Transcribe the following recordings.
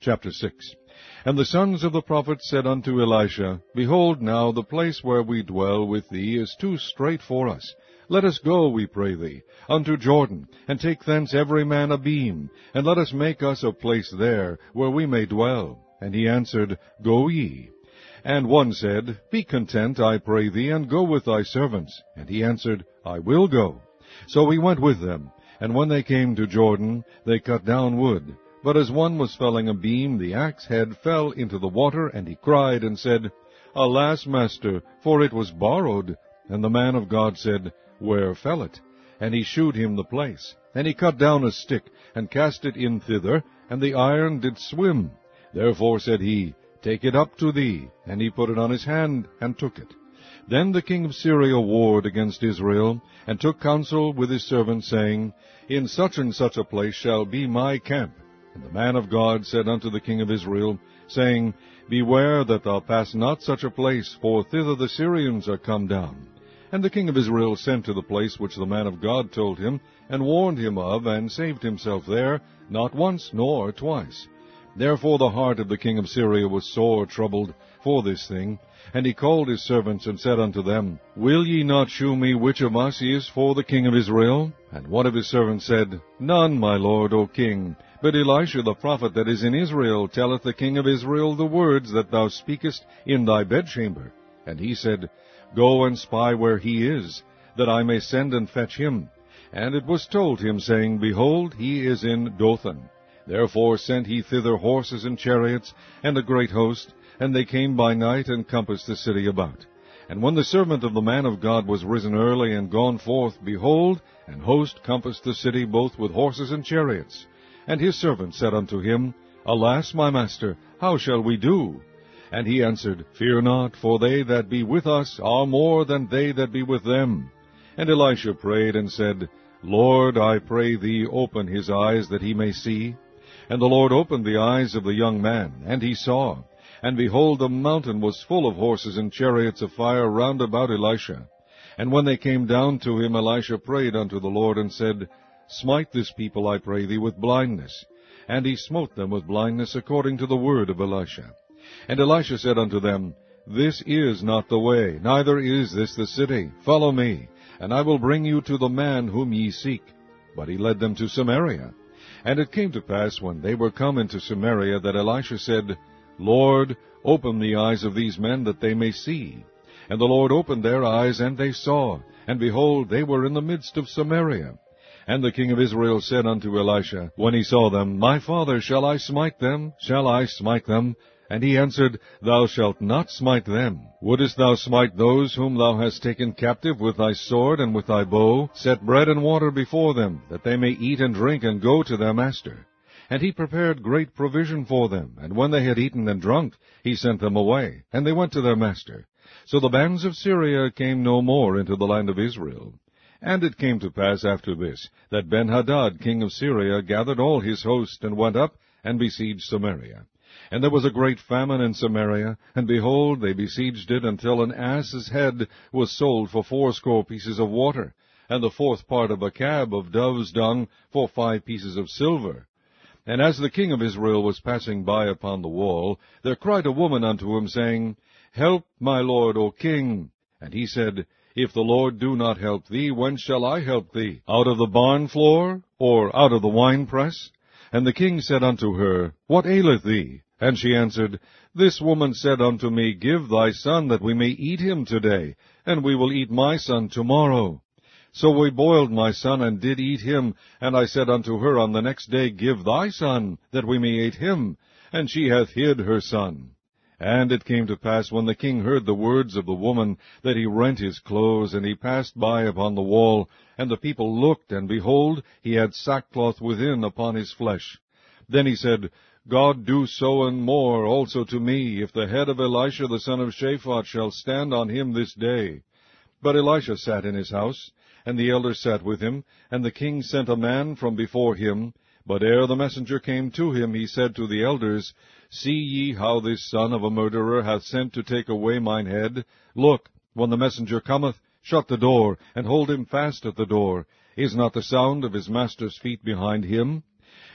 Chapter 6. And the sons of the prophets said unto Elisha, Behold, now the place where we dwell with thee is too strait for us. Let us go, we pray thee, unto Jordan, and take thence every man a beam, and let us make us a place there, where we may dwell. And he answered, Go ye. And one said, Be content, I pray thee, and go with thy servants. And he answered, I will go. So he went with them. And when they came to Jordan, they cut down wood. But as one was felling a beam, the axe head fell into the water, and he cried and said, Alas, master, for it was borrowed. And the man of God said, Where fell it? And he shewed him the place. And he cut down a stick, and cast it in thither, and the iron did swim. Therefore said he, Take it up to thee. And he put it on his hand, and took it. Then the king of Syria warred against Israel, and took counsel with his servants, saying, In such and such a place shall be my camp. And the man of God said unto the king of Israel, saying, Beware that thou pass not such a place, for thither the Syrians are come down. And the king of Israel sent to the place which the man of God told him, and warned him of, and saved himself there, not once nor twice. Therefore the heart of the king of Syria was sore troubled for this thing. And he called his servants, and said unto them, Will ye not shew me which of us is for the king of Israel? And one of his servants said, None, my lord, O king. But Elisha the prophet that is in Israel telleth the king of Israel the words that thou speakest in thy bedchamber. And he said, Go and spy where he is, that I may send and fetch him. And it was told him, saying, Behold, he is in Dothan. Therefore sent he thither horses and chariots, and a great host, and they came by night, and compassed the city about. And when the servant of the man of God was risen early, and gone forth, behold, an host compassed the city both with horses and chariots. And his servant said unto him, Alas, my master, how shall we do? And he answered, Fear not, for they that be with us are more than they that be with them. And Elisha prayed and said, Lord, I pray thee, open his eyes, that he may see. And the Lord opened the eyes of the young man, and he saw. And behold, the mountain was full of horses and chariots of fire round about Elisha. And when they came down to him, Elisha prayed unto the Lord, and said, Smite this people, I pray thee, with blindness. And he smote them with blindness, according to the word of Elisha. And Elisha said unto them, This is not the way, neither is this the city. Follow me, and I will bring you to the man whom ye seek. But he led them to Samaria. And it came to pass, when they were come into Samaria, that Elisha said, Lord, open the eyes of these men, that they may see. And the Lord opened their eyes, and they saw. And behold, they were in the midst of Samaria. And the king of Israel said unto Elisha, when he saw them, My father, shall I smite them? Shall I smite them? And he answered, Thou shalt not smite them. Wouldest thou smite those whom thou hast taken captive with thy sword and with thy bow? Set bread and water before them, that they may eat and drink, and go to their master. And he prepared great provision for them. And when they had eaten and drunk, he sent them away, and they went to their master. So the bands of Syria came no more into the land of Israel. And it came to pass after this, that Ben-Hadad king of Syria gathered all his host, and went up, and besieged Samaria. And there was a great famine in Samaria, and behold, they besieged it, until an ass's head was sold for 80 pieces of water, and the 4th part of a cab of dove's dung for 5 pieces of silver. And as the king of Israel was passing by upon the wall, there cried a woman unto him, saying, Help, my lord, O king. And he said, If the Lord do not help thee, whence shall I help thee? Out of the barn floor, or out of the winepress? And the king said unto her, What aileth thee? And she answered, This woman said unto me, Give thy son, that we may eat him today, and we will eat my son tomorrow. So we boiled my son, and did eat him. And I said unto her on the next day, Give thy son, that we may eat him. And she hath hid her son. And it came to pass, when the king heard the words of the woman, that he rent his clothes, and he passed by upon the wall. And the people looked, and behold, he had sackcloth within upon his flesh. Then he said, God do so and more also to me, if the head of Elisha the son of Shaphat shall stand on him this day. But Elisha sat in his house, and the elders sat with him, and the king sent a man from before him. But ere the messenger came to him, he said to the elders, See ye how this son of a murderer hath sent to take away mine head? Look, when the messenger cometh, shut the door, and hold him fast at the door. Is not the sound of his master's feet behind him?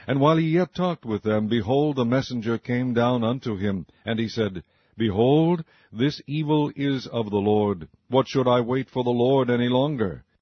And while he yet talked with them, behold, the messenger came down unto him, and he said, Behold, this evil is of the Lord. What should I wait for the Lord any longer?